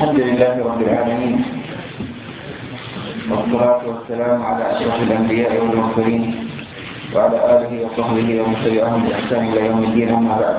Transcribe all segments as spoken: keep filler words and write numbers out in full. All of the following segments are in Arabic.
الحمد لله رب العالمين، والصلاة والسلام على أشرف الأنبياء والمرسلين وعلى آله وصحبه ومن تبعهم بإحسان إلى يوم الدين. أما بعد،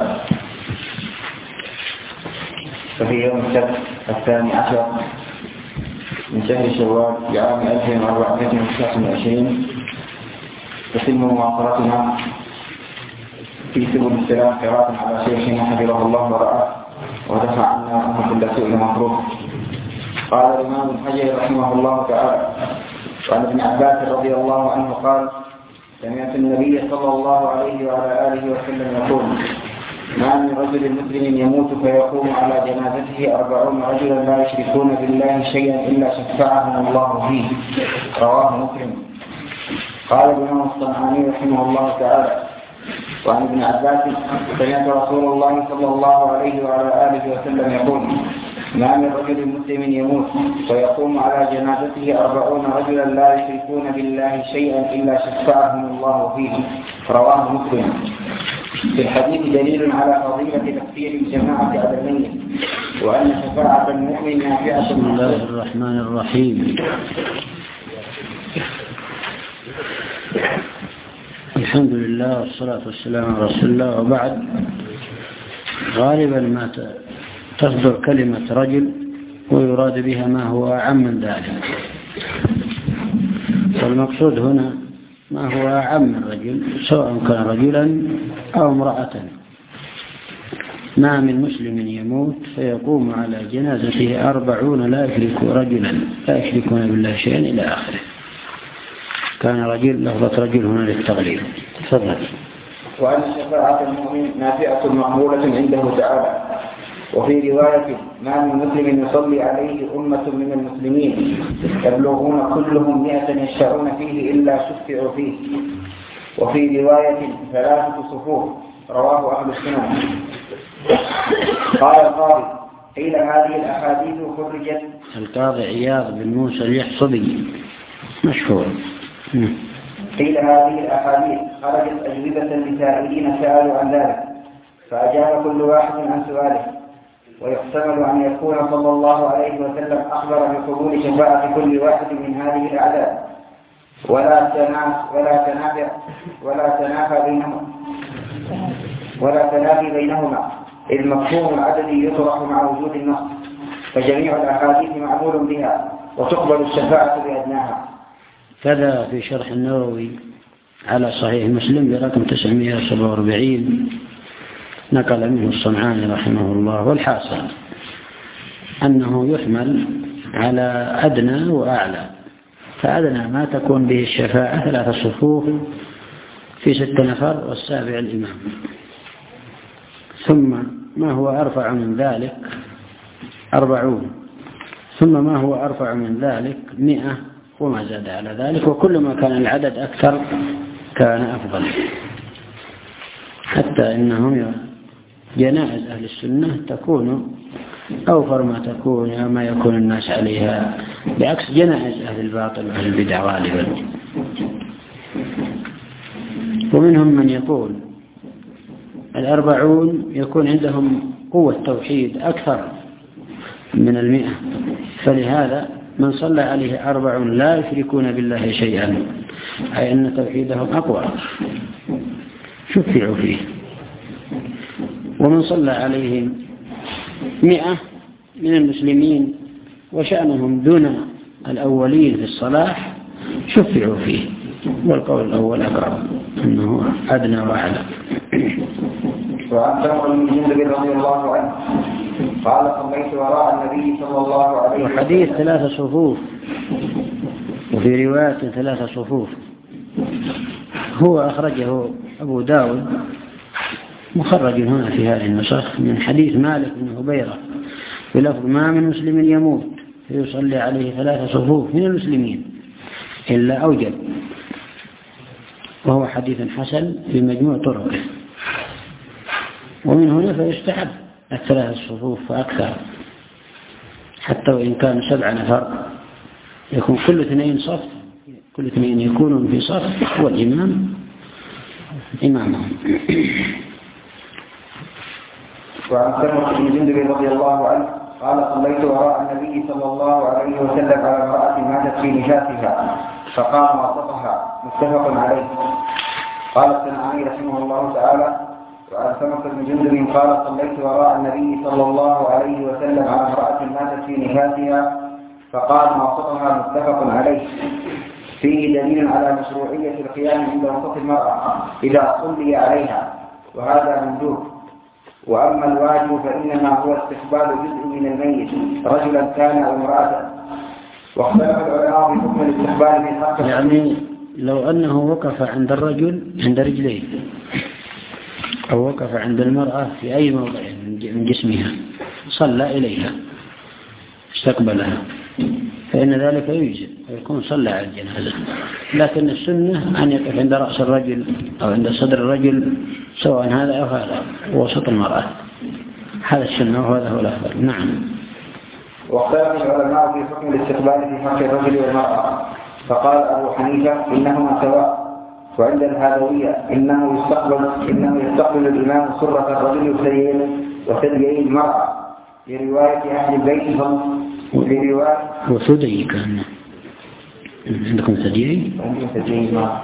ففي يوم السبت الثاني عشر من شهر شوال بعام ألف وأربعمائة وتسعة وعشرين تتم مواصلتنا في سبل السلام قراءة على شيخنا حفظه الله ورعاه ودفع عنا عنه كل سوء مكروه. قال الإمام الحجري رحمه الله تعالى: وعن ابن عباس رضي الله عنه قال: سمعت النبي صلى الله عليه وعلى آله وسلم يقول: ما من رجل مسلم يموت فيقوم على جنازته أربعون رجلا لا يشركون بالله شيئا إلا شفعهم الله فيه. رواه مسلم. قال الإمام الصنعاني رحمه الله تعالى: وعن ابن عباس سمعت رسول الله صلى الله عليه وعلى آله وسلم يقول: ما من رجل مسلم يموت فيقوم على جنازته أربعون رجلا لا يشركون بالله شيئا إلا شفعهم الله فيه. رواه مسلم. في الحديث دليل على فضيلة تكفير الجماعة على الميت، وأن شفاعة المؤمن نافعة. بسم الله الرحمن الرحيم. الحمد لله والصلاة والسلام على رسول الله، وبعد. غالبا ما تصدر كلمة رجل ويراد بها ما هو أعم من ذلك، والمقصود هنا ما هو أعم من رجل، سواء كان رجلا أو امرأة. ما من مسلم يموت فيقوم على جنازته أربعون لا يشركون رجلا لا يشركون بالله شيئا إلى آخره. كان رجل، لفظة رجل هنا للتغليب. تفضل. وأن شفاعة المؤمن نافعة مقبولة عنده تعالى. وفي رواية: ما من مسلم يصلي عليه أمة من المسلمين يبلغون كلهم مئة يشفعون فيه إلا شفعوا فيه. وفي رواية: ثلاثة صفوف. رواه أهل السنن. قال القاضي: قيل هذه الأحاديث خرجت. القاضي عياض بن موسى اليحصبي مشهور. قيل هذه الأحاديث خرجت أجوبة لسائلين سألوا عن ذلك، فأجاب كل واحد عن سؤاله. ويحتمل أن يكون صلى الله عليه وسلم أخبر بقبول شفاعة كل واحد من هذه الأعداد، ولا تنافى ولا تنافى ولا تنافى بينهما ولا تنافي بينهما، إذ مفهوم العدد يطرح مع وجود النص، فجميع الأحاديث معمول بها وتقبل الشفاعة بأدناها. كذا في شرح النووي على صحيح مسلم برقم تسعمائة وسبعة وأربعين نقل منه الصنعاني رحمه الله. والحاصل أنه يحمل على أدنى وأعلى، فأدنى ما تكون به الشفاعة ثلاثة صفوف في ست نفر والسابع الإمام، ثم ما هو أرفع من ذلك أربعون، ثم ما هو أرفع من ذلك مئة، وما زاد على ذلك، وكل ما كان العدد أكثر كان أفضل. حتى إنهم جنائز أهل السنة تكون أوفر ما تكون ما يكون الناس عليها، بعكس جنائز أهل الباطل وأهل البدع غالبا. ومنهم من يقول الأربعون يكون عندهم قوة توحيد أكثر من المئة، فلهذا من صلى عليه أربع لا يشركون بالله شيئا، أي أن توحيدهم أقوى، شفعوا فيه. ومن صلى عليهم مئة من المسلمين وشأنهم دون الأولين في الصلاة شفعوا فيه، والقول الأول أقرب أنه أدنى وأعلى. وعن سمر بن جندب رضي الله عنه قال: صليت وراء النبي صلى الله عليه وسلم. وحديث ثلاثة صفوف، وفي رواية ثلاثة صفوف هو أخرجه أبو داود مخرج هنا في هذه النسخ من حديث مالك بن هبيرة بلفظ: ما من مسلم يموت فيصلي عليه ثلاثة صفوف من المسلمين إلا أوجب، وهو حديث حسن في مجموع طرقه. ومن هنا فيستحب الثلاث الصفوف فأكثر، حتى وإن كان سبع نفر يكون كل اثنين صف، كل اثنين يكونون في صف والإمام إمامهم. وعن سمر بن جندب رضي الله عنه قال: صليت وراء النبي صلى الله عليه وسلم على امرأة ماتت في نفاسها فقام وسطها متفق عليه. قال الصنعاني رحمه الله تعالى: وعن سمك بن جندب قال: صليت وراء النبي صلى الله عليه وسلم على امرأة ماتت في نفاسها فقام وسطها متفق عليه. فيه دليل على مشروعية القيام عند وسط المرأة إذا صلي عليها، وهذا مندوب. وأما الواجب فإنما هو استقبال جزء من الميت رجلا كان أو امرأة. واختلف العلماء في حكم الاستقبال في حق يعني لو أنه وقف عند الرجل عند رجليه أو وقف عند المرأة في أي موضع من جسمها صلى إليها استقبلها فإن ذلك يجزئ ويكون صلى على الجنازة. لكن السنة أن يقف عند رأس الرجل أو عند صدر الرجل سواء هذا أو هذا وسط المرأة، هذا السنة وهذا هو الأفضل. نعم. واختلف العلماء في حكم الاستقبال في حق الرجل والمرأة، فقال أبو حنيفة: إنهما سواء. وعند الهادوية إنه يستقبل إنه يستقبل الإمام سرة الرجل وثديين وثديين المرأة لرواية أهل البيت لرواية وثدي. كان عندكم ثديين؟ عندكم ثديين المرأة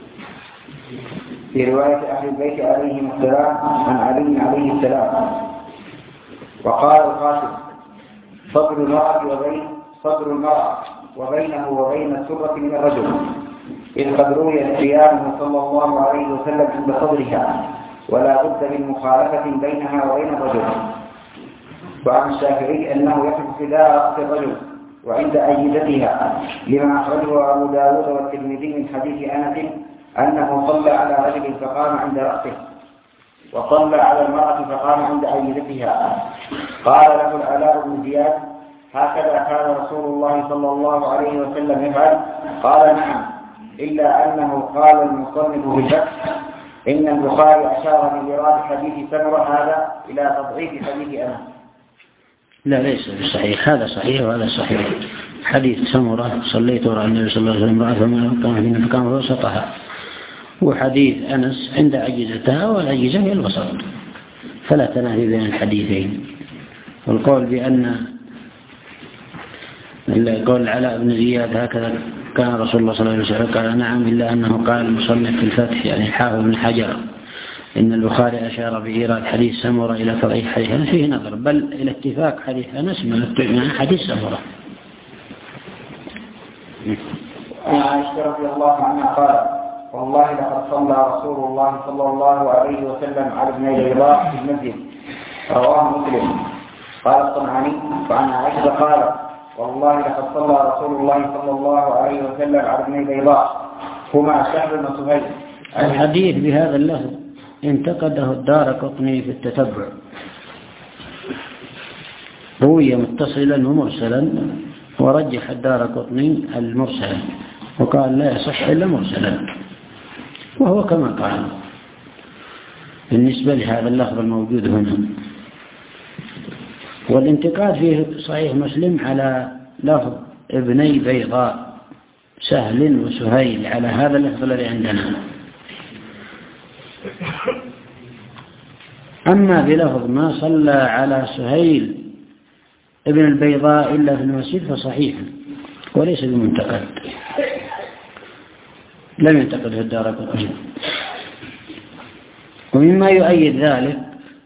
في رواية أهل البيت عليهم السلام عن علي عليه السلام. وقال القاسم: صدر المرأة وبين صدر المرأة وبينه وبين السرة من الرجل، إذ قد روي قيامه صلى الله عليه وسلم عند صدرها، ولا بد من مخالفة بينها وبين الرجل. وعن الشافعي أنه يقف فداء رأس الرجل وعند أيدتها، لما أخرجه أبو داود والترمذي من حديث أنس أنه صلى على رجل فقام عند رأسه، وصلى على المرأة فقام عند أيدتها. قال له العلاء بن زياد: هكذا كان رسول الله صلى الله عليه وسلم يفعل؟ قال: نعم، إلا أنه قال المصنف في الفتح إن البخاري أشار بإيراد حديث سمرة هذا إلى تضعيف حديث أنس. لا، ليس بصحيح. هذا صحيح وهذا صحيح. حديث سمرة: صليت وراء النبي صلى الله عليه وسلم امرأة فما كان وسطها، وحديث أنس عند عجزتها والعجزة هي الوسط، فلا تنافي بين الحديثين. والقول بأن قول العلاء بن زياد هكذا كان رسول الله صلى الله عليه وسلم قال: نعم، إلا أنه قال المصنف في الفتح يعني حافظ بن حجر إن البخاري أشار بإيراد حديث سمرة إلى تضعيف حديث أنس فيه نظر، بل إلى اتفاق حديث أنس مع حديث سمرة. عن عائشة رضي الله عنها قال: والله لقد صلى رسول الله صلى الله عليه وسلم على ابن بيضاء في المسجد، رواه مسلم. قال الصنعاني: وعن عائشة قال: والله لقد صلى رسول الله صلى الله عليه وسلم على ابن بيضاء هما سهل وسهيل. الحديث بهذا اللفظ انتقده الدارقطني في التتبع، روي متصلا ومرسلا، ورجح الدارقطني المرسل وقال لا يصح إلا مرسلا، وهو كما قال بالنسبة لهذا اللفظ الموجود هنا. والانتقاد في صحيح مسلم على لفظ ابني بيضاء سهل وسهيل على هذا اللفظ الذي عندنا. أما بلفظ ما صلى على سهيل ابن البيضاء إلا في المسجد فصحيح وليس بمنتقد، لم ينتقده الدارقطني. ومما يؤيد ذلك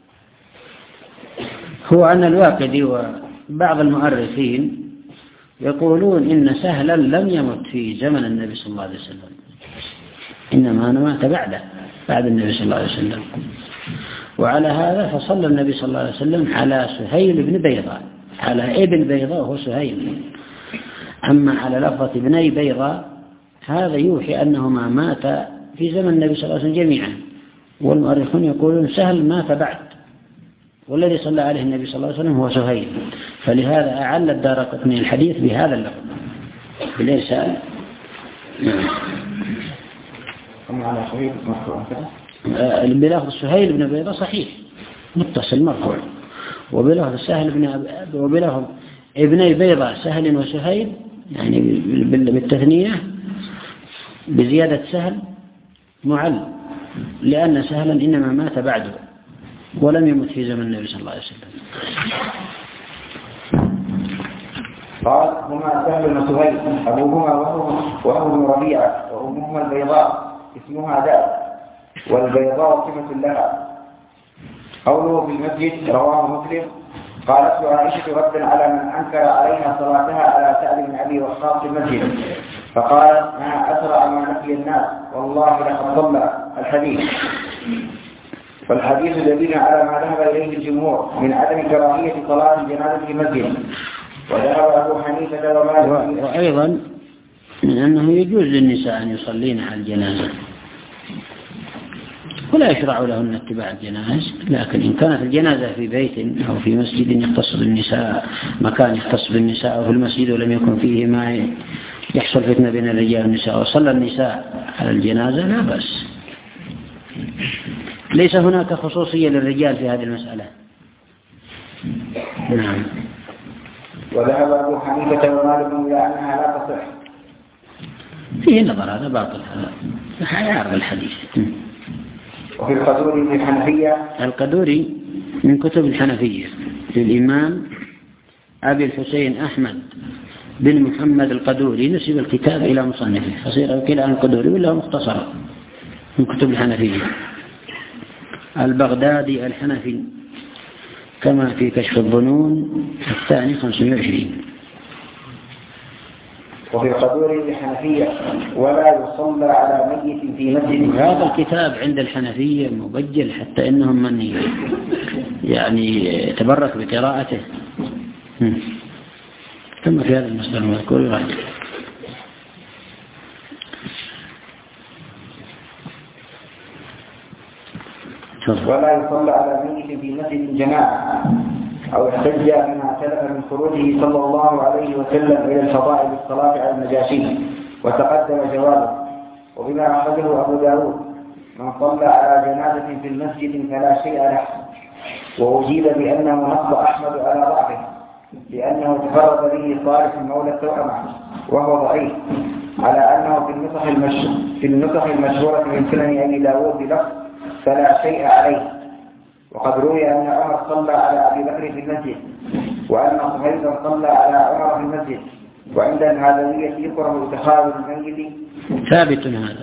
هو أن الواقدي وبعض المؤرخين يقولون إن سهلا لم يمت في زمن النبي صلى الله عليه وسلم، إنما مات بعده بعد النبي صلى الله عليه وسلم. وعلى هذا فصلى النبي صلى الله عليه وسلم على سهيل بن بيضاء، على ابن بيضاء وهو سهيل. أما على لفظة ابني بيضاء هذا يوحي أنهما مات في زمن النبي صلى الله عليه وسلم جميعا، والمؤرخون يقولون سهل مات بعد، والذي صلى عليه النبي صلى الله عليه وسلم هو سهيل. فلهذا أعل الدارقطني الحديث بهذا اللفظ بالإرسال. بلفظ سهيل بن بيضاء صحيح متصل مرفوع، وبلفظ سهل بن وبلفظ ابني بيضاء سهل وسهيل يعني بالتثنية بزيادة سهل معل، لأن سهلا إنما مات بعده ولم يمت في زمن النبي صلى الله عليه وسلم. قال هما سهل بن سهيل أبوهما وهو وهو بن ربيعة وأمهما البيضاء اسمها داء والبيضاء صفة لها. قوله في المسجد رواه مسلم. قالت عائشة ردا على من أنكر عليها صلاتها على سعد بن أبي وقاص في المسجد فقالت ما أسرع ما نفي الناس والله لقد صلى. الحديث. فالحديث دليل على ما ذهب إليه الجمهور من عدم كراهية صلاة الجنازة في المسجد. وذهب أبو حنيفة ومالك وأيضا من أنه يجوز للنساء أن يصلين على الجنازة ولا يشرع لهن اتباع الجنائز، لكن إن كانت الجنازة في بيت أو في مسجد يختص بالنساء، مكان يختص بالنساء أو في المسجد ولم يكن فيه ما يحصل فتنة بين الرجال والنساء وصلى النساء على الجنازة لا بأس. ليس هناك خصوصية للرجال في هذه المسألة. نعم. وذهب أبو حنيفة ومالك إلى أنها لا تصح. فيه نظر هذا باطل، هذا يعرض الحديث. وفي القدوري من الحنفية. القدوري من كتب الحنفية للإمام أبي الحسين أحمد بن محمد القدوري، نسب الكتاب إلى مصنفه فصير كلا القدوري ولا مختصر من كتب الحنفية. البغدادي الحنفي كما في كشف الظنون الثاني خمسمائة وعشرين. وفي القدوري الحنفية ولا يصلى على ميت في مسجد. هذا الكتاب عند الحنفية مبجل حتى إنهم من يعني تبرك بقراءته ثم في هذا المصدر المذكور يراجع. ولا يصلى على ميت في مسجد جماعة أو احتج بما سلف من خروجه صلى الله عليه وسلم إلى الفضائل بالصلاة على النجاشي وتقدم جوابه. وبما أخرجه أبو داود من صلى على جنازة في المسجد فلا شيء له. وأجيب بأنه نص أحمد على ضعفه لأنه تفرد به صالح مولى التوأمة وهو ضعيف، على أنه في النسخ المشهورة في النسخ المشهورة من سنن أبي داود بلفظ فلا شيء عليه. وقد روي أن عمر صلى على أبي بكر في المسجد وأن صهيبا صلى على عمر في المسجد. وعند الهذوية يكره اتخاذ الميت. ثابت هذا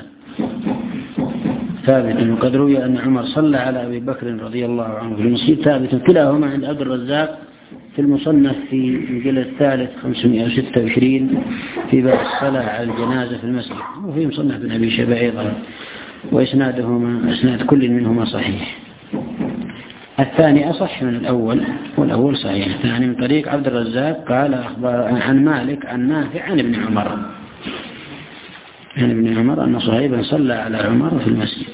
ثابت. وقد روي أن عمر صلى على أبي بكر رضي الله عنه في المسجد ثابت. كلاهما عند عبد الرزاق في المصنف في الجلد الثالث خمسمائة وستة وعشرين في باب الصلاة على الجنازة في المسجد، وفي مصنف بن أبي شيبة أيضا، وإسنادهما إسناد كل منهما صحيح. الثاني أصح من الأول والأول صحيح. الثاني من طريق عبد الرزاق قال أخبر عن مالك عن نافع عن ابن عمر عن ابن عمر أن صهيبا صلى على عمر في المسجد.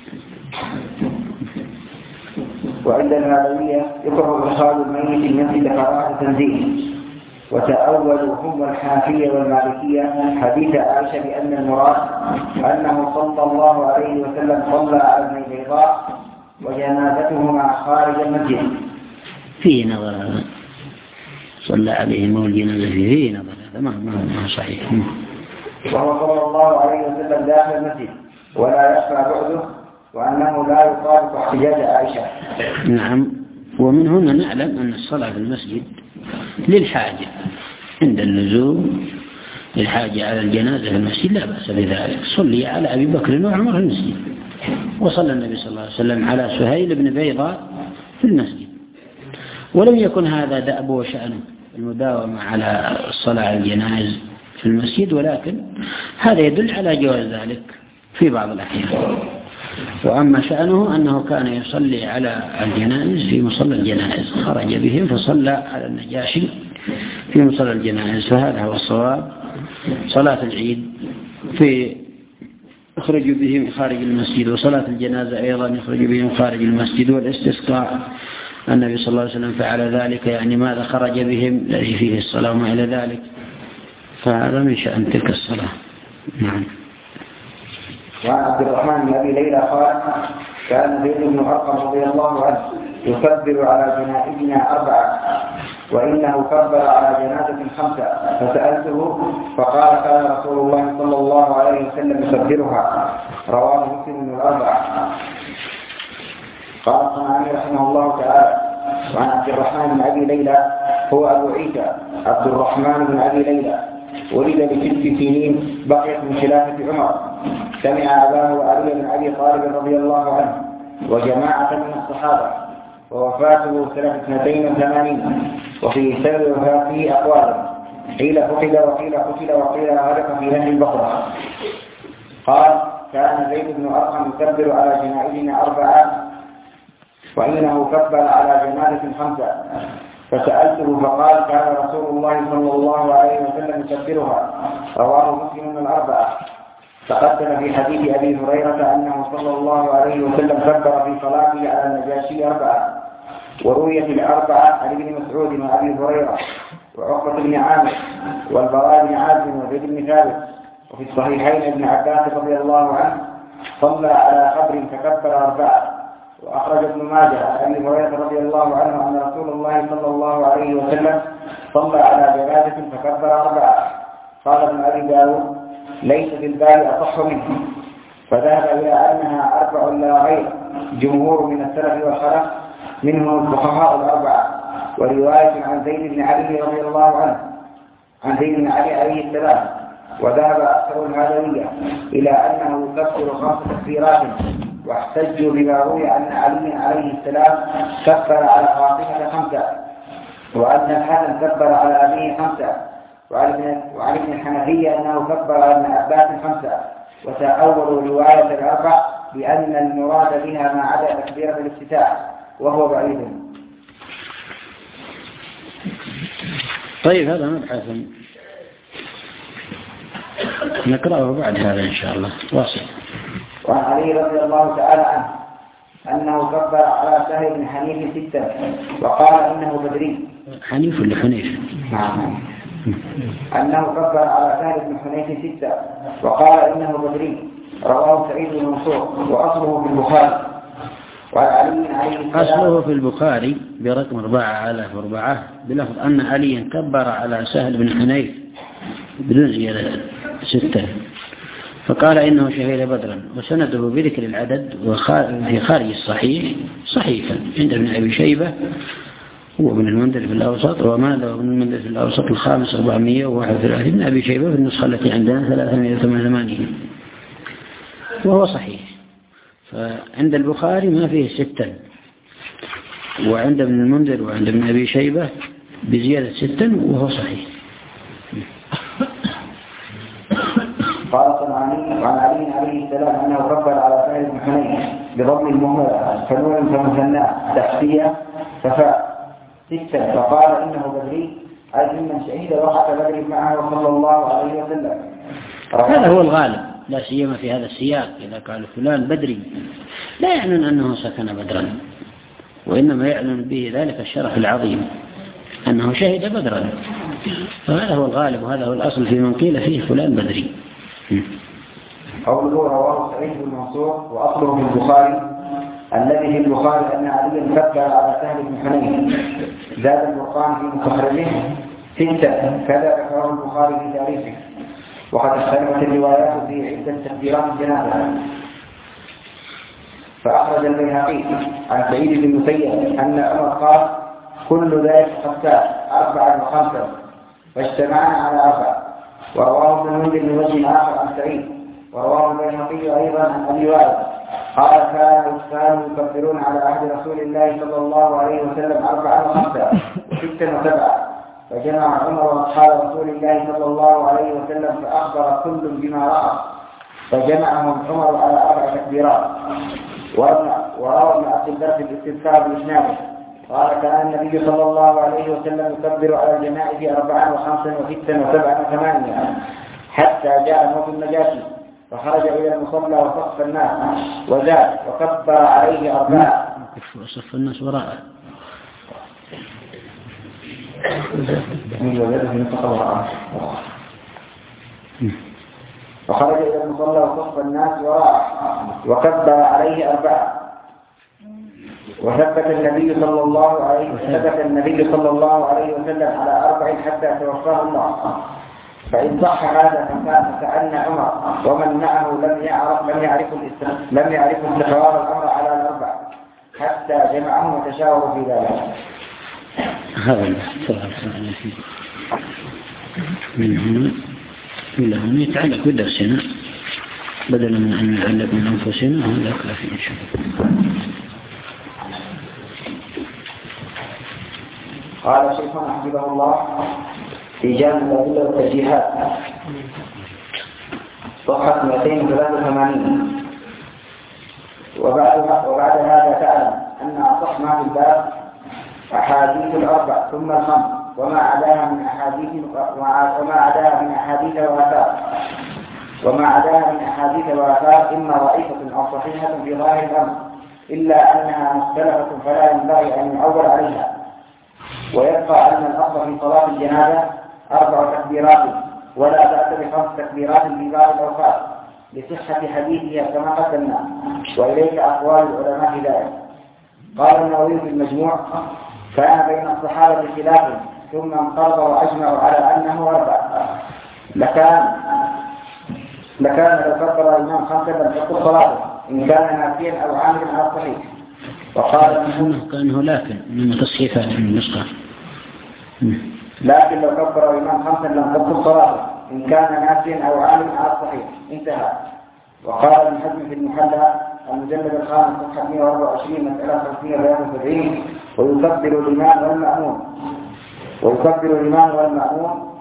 وعند الهالوية يكره إدخال الميت المسجد كراهة تنزيه. وتأولوا هم الحنفية والمالكية حديث عائشة بأن المراد أنه صلى الله عليه وسلم صلى على ابن البيضاء وجنازتهما خارج المسجد. فيه نظر هذا، صلى عليهم والجنازة فيه نظر هذا ما ما صحيح. وهو صلى الله عليه وسلم داخل المسجد ولا يخفى بعده، وأنه لا يطابق احتجاج عائشة. نعم. ومن هنا نعلم أن الصلاة في المسجد للحاجة، عند اللزوم للحاجة على الجنازة في المسجد لا بأس بذلك. صلي على أبي بكر وعمر في المسجد، وصلى النبي صلى الله عليه وسلم على سهيل بن بيضاء في المسجد، ولم يكن هذا دأب وشأنه المداومة على الصلاة على الجنائز في المسجد، ولكن هذا يدل على جواز ذلك في بعض الأحيان. وأما شأنه أنه كان يصلي على الجنائز في مصلى الجنائز، خرج بهم فصلى على النجاشي في مصلى الجنائز، فهذا هو الصواب. صلاة العيد في يخرج بهم خارج المسجد، وصلاة الجنازة أيضا يخرج بهم خارج المسجد، والاستسقاء النبي صلى الله عليه وسلم فعل ذلك، يعني ماذا خرج بهم الذي فيه الصلاة وما إلى ذلك، فهذا من شأن تلك الصلاة. نعم. وعن عبد الرحمن بن أبي ليلى قال كان زيد بن أرقم رضي الله عنه يكبر على جنائزنا أربعة وإنه كبر على جنازة خمسة، فسألته فقال كان رسول الله صلى الله عليه وسلم يكبرها. رواه مسلم الأربعة. قال الصنعاني رحمه الله تعالى وعن عبد الرحمن بن أبي ليلى هو أبو عيسى عبد الرحمن بن أبي ليلى، ولد بست سنين بقيت من خلافة عمر، سمع أباه وعلي بن أبي طالب رضي الله عنه وجماعة من الصحابة، ووفاته سنة اثنتين وثمانين. وفي سبب وفاته أقوال، قيل فقد وقيل قتل وقيل غرق في نهر البقرة. قال: كان زيد بن أرقم يكبر على جنائزنا أربعة، وإنه كبر على جنازة خمسة، فسألته فقال: كان رسول الله صلى الله عليه وسلم يكبرها. رواه مسلم الأربعة. تقدم في حديث أبي هريرة أنه صلى الله عليه وسلم كبر في صلاته على النجاشي أربعة. ورويت الأربعة عن ابن مسعود وأبي هريرة وعقبة بن عامر والبراء بن عازم وزيد بن ثابت. وفي الصحيحين ابن عباس رضي الله عنه صلى على قبر فكبر أربعة. وأخرج ابن ماجه عن أبي هريرة رضي الله عنه أن رسول الله صلى الله عليه وسلم صلى على جنازة فكبر أربعة. قال ابن أبي داود: ليس في الباب أصح منه، فذهب إلى أنها أربع لا غير جمهور من السلف والخلف، منهم الفقهاء الأربعة. ورواية عن زيد بن علي رضي الله عنه عن زيد بن علي عليه السلام. وذهب أكثر الهادوية إلى أنه يكبر خمس تكبيرات، واحتجوا بما روي أن علي عليه السلام كبر على فاطمة خمسة، وأن الحسن كبر على أبيه خمسة، وعن ابن الحنفية أنه كبر على ابن عباس خمسة. وتأولوا رواية الأربع بأن المراد بها ما عدا تكبيرة الافتتاح، وهو بعيد. طيب، هذا مبحث نقرأه بعد هذا إن شاء الله. واصل. وعن علي رضي الله تعالى عنه أنه كبر على سهل بن حنيف ستة، وقال إنه بدري. حنيف ولا حنيف؟ نعم. أنه كبر على سهل بن حنيف ستة، وقال إنه بدري. رواه سعيد بن منصور، وأصله في البخاري. وعن علي عليه السلام أصله في البخاري برقم أربعة آلاف وأربعة بلفظ أن علي كبر على سهل بن حنيف بدون زيادة ستة، فقال إنه شهد بدرا. وسنده بذكر العدد وفي خارج الصحيح صحيحا عند ابن أبي شيبة وابن المنذر في الأوسط، وماذا ابن المنذر في الأوسط الخامس أربعمائة وواحد وثلاثين، ابن أبي شيبة في النسخة التي عندنا ثلاثمائة وثمانية وثمانين، وهو صحيح. فعند البخاري ما فيه ستة، وعند ابن المنذر وعند ابن أبي شيبة بزيادة ستة، وهو صحيح. قال عن علي عليه السلام أنه كبر على سهل بن حنيف بضم المهملة فنون فمثناه تحتية ففاء ستة، فقال إنه بدري، أي من شهد وقعة بدر معه صلى الله عليه وسلم. هذا هو الغالب، لا سيما في هذا السياق. إذا قال فلان بدري لا يعنون أنه سكن بدرا، وإنما يعلن به ذلك الشرف العظيم أنه شهد بدرا. فهذا هو الغالب، وهذا هو الأصل في من قيل فيه فلان بدري. قوله رواه سعيد بن منصور وأصله في البخاري. الذي في البخاري أن علي كبر على سهل بن حنيف. زاد البرقان في مستخرجه ستة، كذا ذكره البخاري في تاريخه. وقد اختلفت الروايات في عدة تكبيرات الجنازة. فأخرج البيهقي عن سعيد بن المسيب أن عمر قال: كل ذلك قد كان أربعة وخمسة، فاجتمعنا على أربعة. ورواه ابن المنذر من وجه آخر عن سعيد. ورواه البيهقي أيضا عن أبي وائل قال: كانوا يكبرون على عهد رسول الله صلى الله عليه وسلم أربعة وخمسة وستة وسبعة، فجمع عمر وأصحاب رسول الله صلى الله عليه وسلم فأخبر كل بما رأى، فجمعهم عمر على أربع تكبيرات. وروى ابن عبد البر في الاستذكار بإسناده قال: كان النبي صلى الله عليه وسلم يكبر على الجنائز أربعة وخمسة وستا وسبعة وثمانية، حتى جاء موت النجاشي فخرج إلى المصلى وصف الناس وزاد وكبر عليه أربعة. وصف الناس وراءه وخرج إلى المصلى وصف الناس وراءه وكبر عليه أربعة. وثبت النبي صلى الله عليه وثبت النبي صلى الله عليه وسلم على أربع حتى توفاه الله. فإن صح هذا فكأن عمر ومن معه لم يعرف لم يعرف لم يعرف استقرار الأمر على الأربع حتى جمعهم وتشاوروا في ذلك. هذا من هنا إلى هنا يتعلق بدرسنا بدلا من أن نتعلق من أنفسنا هذا كافي إن شاء الله. قال شيخنا حفظه الله في جامع الأدلة والترجيحات صفحة مئتين وثلاثة وثمانين: وبعد وبعد هذا تعلم أن أصح ما في الباب أحاديث الأربع ثم الخمس وما عداها من أحاديث وما عداها من أحاديث وآثار وما عداها من أحاديث وآثار إما ضعيفة أو صحيحة في ظاهر الأمر، إلا أنها مختلفة فلا ينبغي أن يعول عليها. ويبقى أن الأصل في صلاة الجنازة أربع تكبيرات ولا بأس بخمس تكبيرات في بعض الأوقات لصحة حديثها كما قدمنا، وإليك أقوال العلماء في ذلك. قال النووي في المجموع: كان بين الصحابة خلاف ثم انقرض وأجمعوا على أنه أربع. لكان لكان لو كبر الإمام خمسة لم تكن صلاته إن كان ناسيا أو عاملا على الصحيح. وقال كان لكن من تصحيفات من النسخة لكن لو كبر الإمام خمسا لم تكن صلاته إن كان ناسيا أو عاملا على الصحيح. انتهى. وقال ابن حزم في المحلى المجلد الخامس صفحة مئة وأربعة وعشرين مسألة خمسمائة وسبعين: ويكبر الإمام والمأمون ويكبر الإمام والمأمون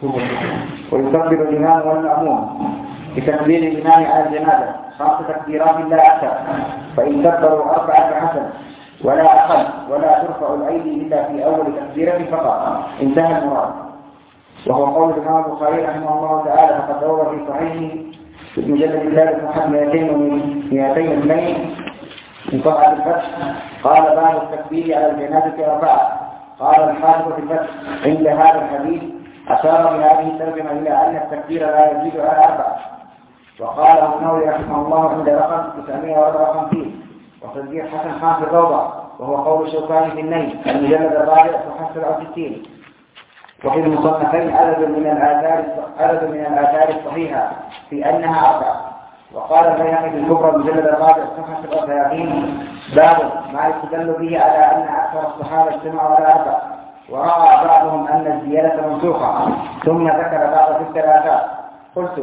ويكبر الإمام والمأمون بتكبير الإمام على الجنازة خمس تكبيرات لا أكثر، فإن كبروا أربعة فحسن ولا أقل، ولا ترفع الأيدي إلا في أول تكبيرة فقط. انتهى المراد. وهو قول الإمام البخاري رحمه الله تعالى فقد روى في صحيحه في المجلد الثالث صفحة مئتين واثنين من طبعة الفتح: قال باب التكبير على الجنازة أربعة. قال الحافظ في الفتح: عند هذا الحديث أشار بهذه الترجمة إلى أن التكبير لا يزيد على أربعة. وقال النووي رحمه الله عند رقم تسعمائة وأربعة وخمسين وتصديق حسن خان في الروضة، وهو قول الشوكاني في النيل المجلد الرابع صفحة سبعة وستين. وفي المصنفين عدد من الآثار عدد من الآثار الصحيحة في أنها أربعة. وقال البيهقي في الكبرى المجلد الرابع صفحة سبعة وثلاثين: باب ما يستدل به على أن أكثر الصحابة اجتمعوا على أربعة، ورأى بعضهم أن الزيادة منسوخة، ثم ذكر بعض تلك الآثار. قلت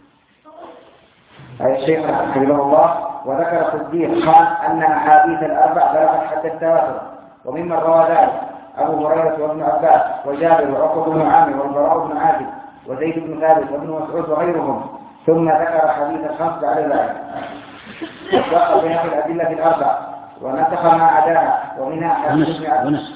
أي الشيخ حفظه الله: وذكر صديق خان أن أحاديث الأربع بلغت حتى التواتر، وممن روى ذلك أبو هريرة وابن عباس وجابر وعقبة بن عامر والبراء بن عازب وزيد بن ثابت وابن مسعود وغيرهم، ثم ذكر حديث الخمس بعد ذلك. وساق بها في الأدلة في الأربع ونسخ ما عداها، ومنها حديث ونسخ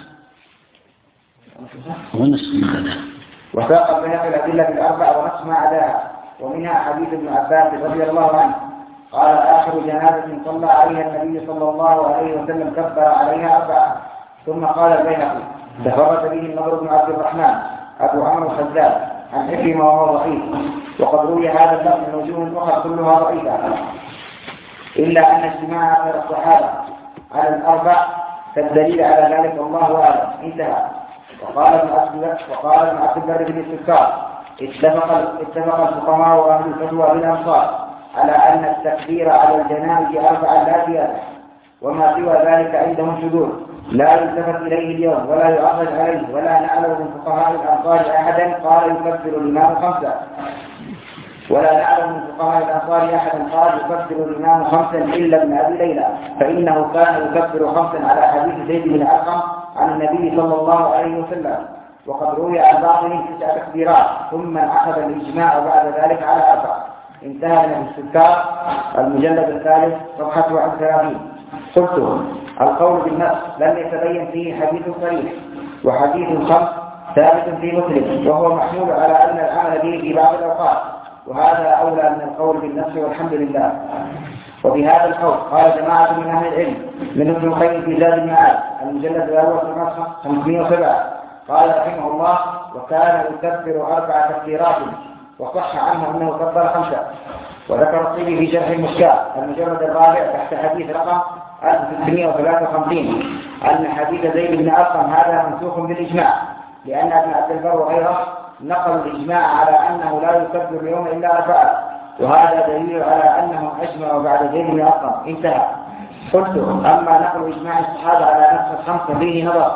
ونسخ ما عداها وساق بها في الأدلة في الأربع ونسخ ما عداها، ومنها حديث ابن عباس رضي الله عنه قال: آخر جنازة صلى عليها النبي صلى الله عليه وسلم كبر عليها أربعة. ثم قال البيهقي: تفرد به النضر بن عبد الرحمن أبو عمرو الخزاز عن عكرمة وهو ضعيف، وقد روي هذا اللفظ من وجوه أخرى كلها ضعيفة، إلا أن اجتماع أكثر الصحابة على الأربع كالدليل على ذلك والله أعلم. انتهى. وقال ابن عبد البر بن الاستذكار: اتفق اتفق الفقهاء وأهل الفتوى بالأمصار على أن التكبير على الجنائز أربعة لا زيادة، وما سوى ذلك عندهم شذوذ لا يلتفت إليه اليوم ولا يعرض عليه، ولا نعلم من فقهاء الأنصار أحدا قال يكبر الإمام خمسة ولا نعلم من فقهاء الأنصار أحدا قال يكبر الإمام خمسا إلا ابن أبي ليلى، فإنه كان يكبر خمسا على حديث زيد بن أرقم عن النبي صلى الله عليه وسلم، وقد روي عن بعضهم تسع تكبيرات، ثم أخذ الإجماع بعد ذلك على أربع. انتهى من الاستذكار المجلد الثالث صفحة واحد وثلاثين. قلت: القول بالنص لم يتبين فيه حديث صريح، وحديث الخمس ثابت في مسلم، وهو محمول على أن العمل به في بعض الأوقات، وهذا أولى من القول بالنص والحمد لله. وبهذا القول قال جماعة من أهل العلم من ابن القيم في زاد المعاد المجلد الأول صفحة خمسمائة وسبعة قال رحمه الله: وكان يكبر أربع تكبيرات، وصح عنه أنه كبر خمسة. وذكر الطيبي في شرح المشكاة المجلد الرابع تحت حديث رقم ألف وستمائة وثلاثة وخمسين أن حديث زيد بن أرقم هذا منسوخ بالإجماع، لأن ابن عبد البر وغيره نقلوا الإجماع على أنه لا يكبر اليوم إلا أربعة، وهذا دليل على أنهم أجمعوا بعد زيد بن أرقم. انتهى. قلت: أما نقل إجماع الصحابة على نفس الخمسة فيه نظر،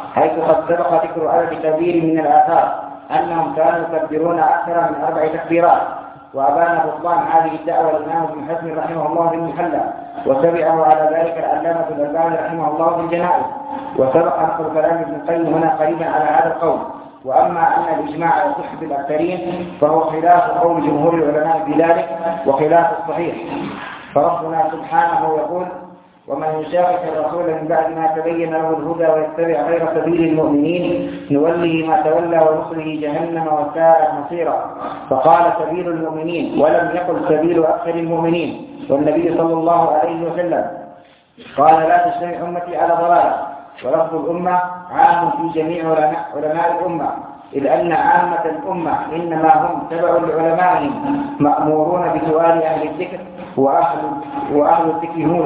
حيث قد سبق ذكر عدد كبير من الآثار أنهم كانوا يكبرون أكثر من أربع تكبيرات. وأبان بطلان هذه الدعوة الإمام ابن حزم رحمه الله في المحلى، وتبعه على ذلك العلامة الألباني رحمه الله في الجنائز. وسبق نقل كلام ابن القيم هنا قريبا على هذا القول. وأما أن الإجماع يصح بالأكثرين فهو خلاف قول جمهور العلماء في ذلك وخلاف الصحيح. فربنا سبحانه يقول: ومن يشاقق الرسول من بعد ما تبين له الهدى ويتبع غير سبيل المؤمنين نوله ما تولى ونصره جهنم وساءت مصيرا. فقال سبيل المؤمنين ولم يقل سبيل أكثر المؤمنين. والنبي صلى الله عليه وسلم قال: لا تجتمع أمتي على ضلالة. ولفظ الأمة عام في جميع علماء الأمة، إذ أن عامة الأمة إنما هم تبع لعلمائهم مأمورون بسؤال أهل الذكر، وأهل, وأهل الذكر هم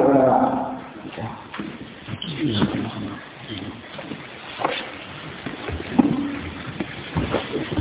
العلماء.